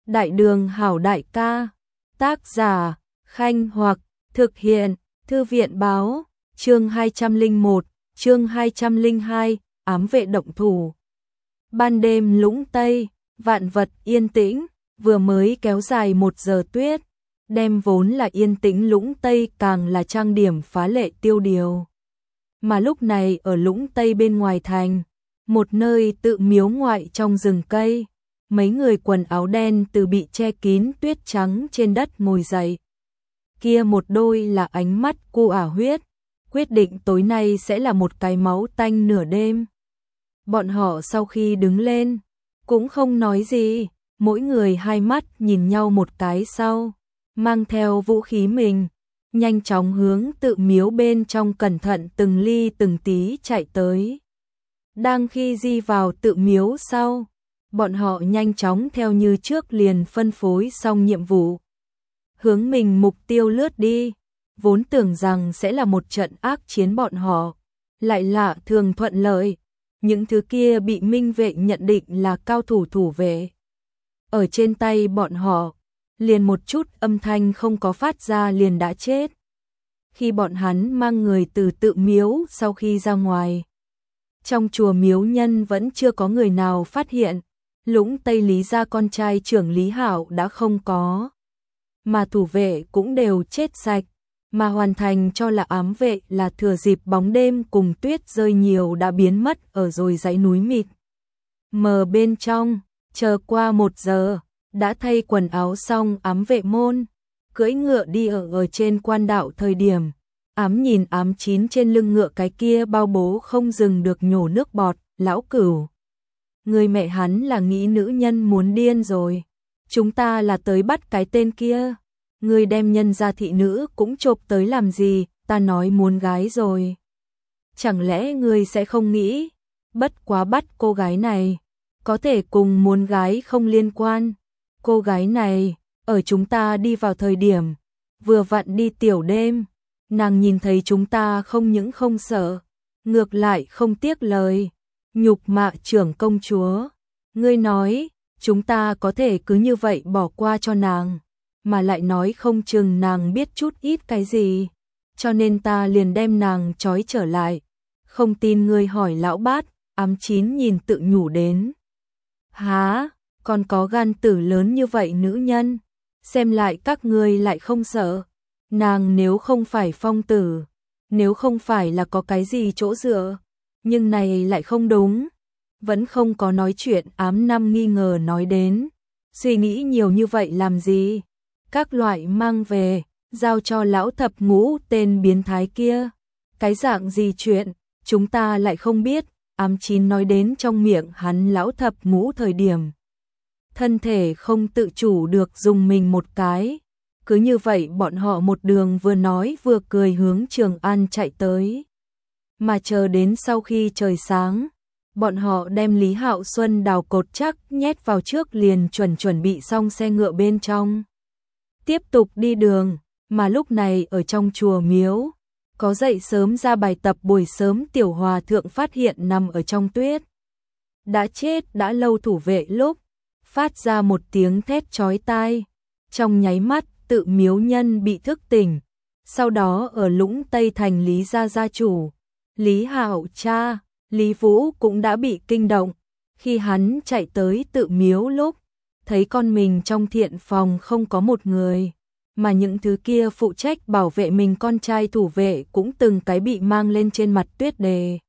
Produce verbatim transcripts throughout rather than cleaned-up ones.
Đại đường hảo đại ca, tác giả, Khanh Hoặc, thực hiện, Thư viện báo, chương hai trăm lẻ một, chương hai trăm lẻ hai, ám vệ động thủ. Ban đêm Lũng Tây, vạn vật yên tĩnh, vừa mới kéo dài một giờ tuyết, đem vốn là yên tĩnh Lũng Tây càng là trang điểm phá lệ tiêu điều. Mà lúc này ở Lũng Tây bên ngoài thành, một nơi tự miếu ngoại trong rừng cây, mấy người quần áo đen từ bị che kín tuyết trắng trên đất ngồi dậy. Kia một đôi là ánh mắt cu ả huyết, quyết định tối nay sẽ là một cái máu tanh nửa đêm. Bọn họ sau khi đứng lên, cũng không nói gì, mỗi người hai mắt nhìn nhau một cái sau, mang theo vũ khí mình, nhanh chóng hướng tự miếu bên trong cẩn thận từng ly từng tí chạy tới. Đang khi di vào tự miếu sau, bọn họ nhanh chóng theo như trước liền phân phối xong nhiệm vụ. Hướng mình mục tiêu lướt đi, vốn tưởng rằng sẽ là một trận ác chiến bọn họ, lại lạ thường thuận lợi. Những thứ kia bị minh vệ nhận định là cao thủ thủ vệ. Ở trên tay bọn họ, liền một chút âm thanh không có phát ra liền đã chết. Khi bọn hắn mang người từ tự miếu sau khi ra ngoài, trong chùa miếu nhân vẫn chưa có người nào phát hiện, Lũng Tây Lý gia con trai trưởng Lý Hạo đã không có. Mà thủ vệ cũng đều chết sạch, mà hoàn thành cho là ám vệ là thừa dịp bóng đêm cùng tuyết rơi nhiều đã biến mất ở rồi dãy núi mịt mờ bên trong. Chờ qua một giờ, đã thay quần áo xong ám vệ môn, cưỡi ngựa đi ở ở trên quan đạo thời điểm, ám nhìn ám chín trên lưng ngựa cái kia bao bố không dừng được nhổ nước bọt, lão Cửu. Người mẹ hắn là nghĩ nữ nhân muốn điên rồi, chúng ta là tới bắt cái tên kia. Người đem nhân gia thị nữ cũng chộp tới làm gì, ta nói muốn gái rồi. Chẳng lẽ người sẽ không nghĩ, bất quá bắt cô gái này, có thể cùng muốn gái không liên quan. Cô gái này, ở chúng ta đi vào thời điểm, vừa vặn đi tiểu đêm, nàng nhìn thấy chúng ta không những không sợ, ngược lại không tiếc lời, nhục mạ trưởng công chúa. Ngươi nói, chúng ta có thể cứ như vậy bỏ qua cho nàng, mà lại nói không chừng nàng biết chút ít cái gì, cho nên ta liền đem nàng trói trở lại. Không tin ngươi hỏi lão bát, ám chín nhìn tự nhủ đến. Há, còn có gan tử lớn như vậy nữ nhân, xem lại các ngươi lại không sợ. Nàng nếu không phải phong tử, nếu không phải là có cái gì chỗ dựa, nhưng này lại không đúng. Vẫn không có nói chuyện, ám năm nghi ngờ nói đến. Suy nghĩ nhiều như vậy làm gì? Các loại mang về, giao cho lão thập ngũ tên biến thái kia. Cái dạng gì chuyện, chúng ta lại không biết. Ám chín nói đến trong miệng hắn lão thập ngũ thời điểm. Thân thể không tự chủ được dùng mình một cái. Cứ như vậy bọn họ một đường vừa nói vừa cười hướng Trường An chạy tới. Mà chờ đến sau khi trời sáng, bọn họ đem Lý Hạo Xuân đào cột chắc nhét vào trước liền chuẩn chuẩn bị xong xe ngựa bên trong. Tiếp tục đi đường, mà lúc này ở trong chùa miếu, có dậy sớm ra bài tập buổi sớm tiểu hòa thượng phát hiện nằm ở trong tuyết. Đã chết đã lâu thủ vệ lúc, phát ra một tiếng thét chói tai, trong nháy mắt tự miếu nhân bị thức tỉnh. Sau đó ở Lũng Tây thành Lý gia gia chủ, Lý Hạo cha, Lý Vũ cũng đã bị kinh động, khi hắn chạy tới tự miếu lúc, thấy con mình trong thiện phòng không có một người, mà những thứ kia phụ trách bảo vệ mình con trai thủ vệ cũng từng cái bị mang lên trên mặt tuyết đề.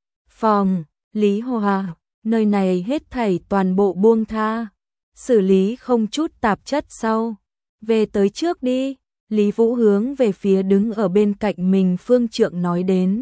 Phòng, Lý Hòa, nơi này hết thảy toàn bộ buông tha, xử lý không chút tạp chất sau. Về tới trước đi, Lý Vũ hướng về phía đứng ở bên cạnh mình phương trượng nói đến.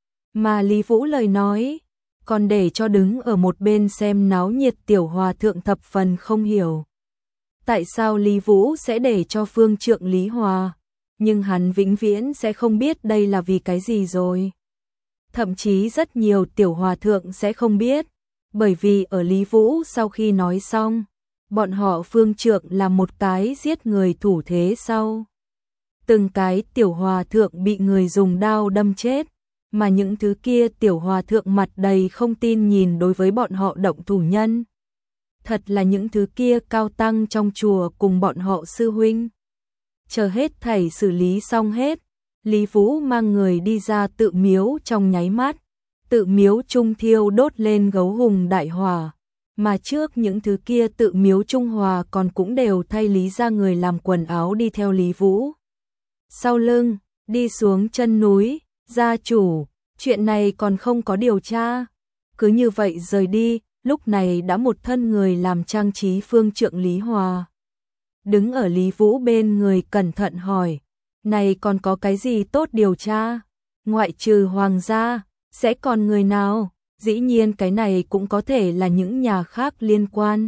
Mà Lý Vũ lời nói, còn để cho đứng ở một bên xem náo nhiệt tiểu hòa thượng thập phần không hiểu. Tại sao Lý Vũ sẽ để cho phương trượng Lý Hòa, nhưng hắn vĩnh viễn sẽ không biết đây là vì cái gì rồi. Thậm chí rất nhiều tiểu hòa thượng sẽ không biết, bởi vì ở Lý Vũ sau khi nói xong, bọn họ phương trượng là một cái giết người thủ thế sau. Từng cái tiểu hòa thượng bị người dùng đao đâm chết, mà những thứ kia tiểu hòa thượng mặt đầy không tin nhìn đối với bọn họ động thủ nhân. thật là những thứ kia cao tăng trong chùa cùng bọn họ sư huynh. Chờ hết thảy xử lý xong hết, Lý Vũ mang người đi ra tự miếu trong nháy mắt, tự miếu trung thiêu đốt lên gấu hùng đại hỏa, mà trước những thứ kia tự miếu trung hòa còn cũng đều thay Lý ra người làm quần áo đi theo Lý Vũ. Sau lưng, đi xuống chân núi, gia chủ, chuyện này còn không có điều tra. Cứ như vậy rời đi, lúc này đã một thân người làm trang trí phương trượng Lý Hòa. Đứng ở Lý Vũ bên người cẩn thận hỏi, này còn có cái gì tốt điều tra? Ngoại trừ hoàng gia, sẽ còn người nào? Dĩ nhiên cái này cũng có thể là những nhà khác liên quan.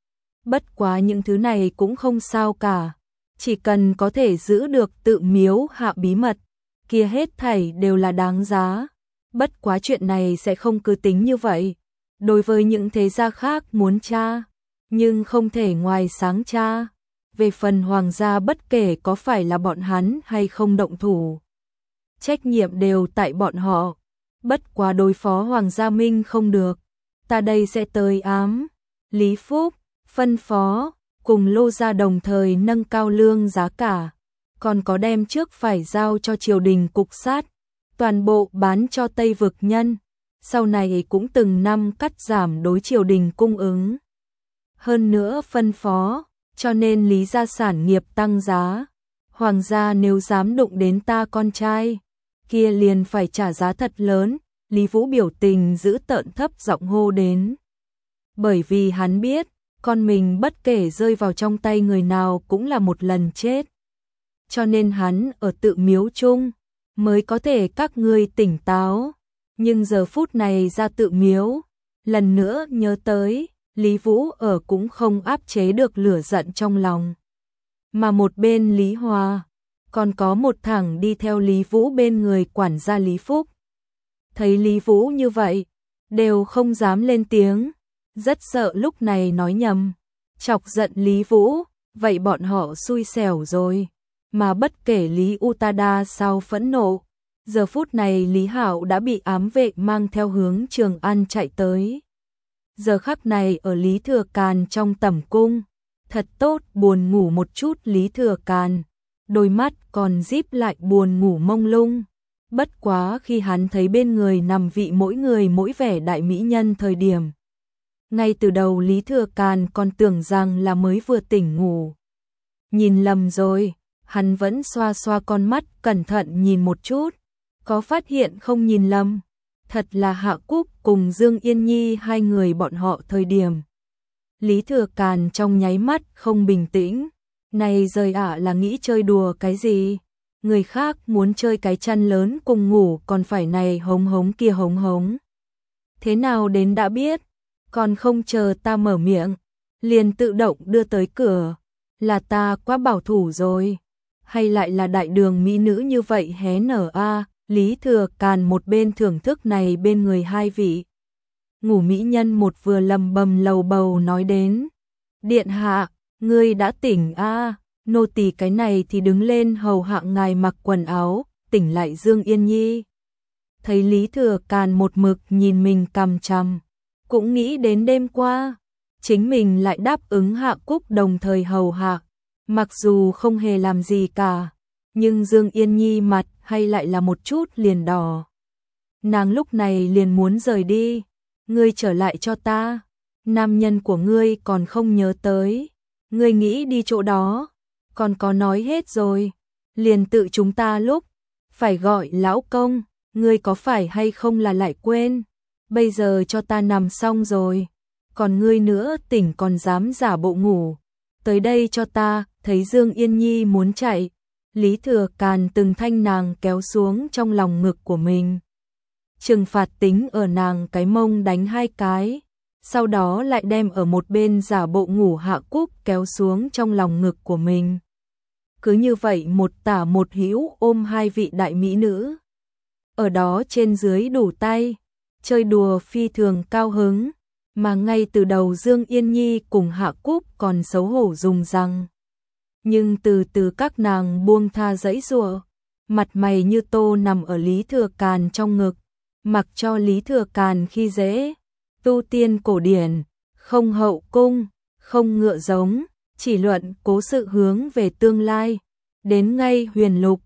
Bất quá những thứ này cũng không sao cả. Chỉ cần có thể giữ được tự miếu hạ bí mật, kia hết thảy đều là đáng giá. Bất quá chuyện này sẽ không cứ tính như vậy. Đối với những thế gia khác muốn tra, nhưng không thể ngoài sáng tra. Về phần hoàng gia bất kể có phải là bọn hắn hay không động thủ, trách nhiệm đều tại bọn họ. Bất quá đối phó Hoàng Gia Minh không được, ta đây sẽ tới ám. Lý Phúc, phân phó, cùng Lô gia đồng thời nâng cao lương giá cả, còn có đem trước phải giao cho triều đình cục sát, toàn bộ bán cho Tây Vực nhân, sau này cũng từng năm cắt giảm đối triều đình cung ứng. Hơn nữa phân phó, cho nên Lý gia sản nghiệp tăng giá, Hoàng gia nếu dám đụng đến ta con trai, kia liền phải trả giá thật lớn. Lý Vũ biểu tình giữ tợn thấp giọng hô đến. Bởi vì hắn biết, con mình bất kể rơi vào trong tay người nào cũng là một lần chết. Cho nên hắn ở tự miếu chung, mới có thể các ngươi tỉnh táo. Nhưng giờ phút này ra tự miếu, lần nữa nhớ tới, Lý Vũ ở cũng không áp chế được lửa giận trong lòng. Mà một bên Lý Hòa, còn có một thằng đi theo Lý Vũ bên người quản gia Lý Phúc. Thấy Lý Vũ như vậy, đều không dám lên tiếng, rất sợ lúc này nói nhầm, chọc giận Lý Vũ, vậy bọn họ xui xẻo rồi. Mà bất kể Lý Utada sao phẫn nộ, giờ phút này Lý Hạo đã bị ám vệ mang theo hướng Trường An chạy tới. Giờ khắc này ở Lý Thừa Càn trong tẩm cung, thật tốt buồn ngủ một chút Lý Thừa Càn, đôi mắt còn díp lại buồn ngủ mông lung. Bất quá khi hắn thấy bên người nằm vị mỗi người mỗi vẻ đại mỹ nhân thời điểm. Ngay từ đầu Lý Thừa Càn còn tưởng rằng là mới vừa tỉnh ngủ. Nhìn lầm rồi, hắn vẫn xoa xoa con mắt cẩn thận nhìn một chút, có phát hiện không nhìn lầm. Thật là Hạ Cúc cùng Dương Yên Nhi hai người bọn họ thời điểm. Lý Thừa Càn trong nháy mắt không bình tĩnh, này rời ạ là nghĩ chơi đùa cái gì? Người khác muốn chơi cái chăn lớn cùng ngủ còn phải này hống hống kia hống hống. Thế nào đến đã biết, còn không chờ ta mở miệng, liền tự động đưa tới cửa, là ta quá bảo thủ rồi, hay lại là đại đường mỹ nữ như vậy hé nở a? Lý Thừa Càn một bên thưởng thức này bên người hai vị. Ngủ mỹ nhân một vừa lầm bầm lầu bầu nói đến, điện hạ, ngươi đã tỉnh a? Nô tỳ cái này thì đứng lên hầu hạ ngài mặc quần áo, tỉnh lại Dương Yên Nhi. Thấy Lý Thừa Càn một mực nhìn mình cằm chằm, cũng nghĩ đến đêm qua, chính mình lại đáp ứng Hạ Cúc đồng thời hầu hạ, mặc dù không hề làm gì cả, nhưng Dương Yên Nhi mặt hay lại là một chút liền đỏ. Nàng lúc này liền muốn rời đi, ngươi trở lại cho ta, nam nhân của ngươi còn không nhớ tới, ngươi nghĩ đi chỗ đó. Còn có nói hết rồi, liền tự chúng ta lúc phải gọi lão công, ngươi có phải hay không là lại quên, bây giờ cho ta nằm xong rồi, còn ngươi nữa tỉnh còn dám giả bộ ngủ, tới đây cho ta. Thấy Dương Yên Nhi muốn chạy, Lý Thừa Càn từng thanh nàng kéo xuống trong lòng ngực của mình, trừng phạt tính ở nàng cái mông đánh hai cái, sau đó lại đem ở một bên giả bộ ngủ Hạ Cúc kéo xuống trong lòng ngực của mình. Cứ như vậy một tả một hữu ôm hai vị đại mỹ nữ. Ở đó trên dưới đủ tay, chơi đùa phi thường cao hứng, mà ngay từ đầu Dương Yên Nhi cùng Hạ Cúc còn xấu hổ dùng răng. Nhưng từ từ các nàng buông tha giãy giụa, mặt mày như tô nằm ở Lý Thừa Càn trong ngực, mặc cho Lý Thừa Càn khi dễ, tu tiên cổ điển, không hậu cung, không ngựa giống, chỉ luận cố sự hướng về tương lai. Đến ngay huyền lục,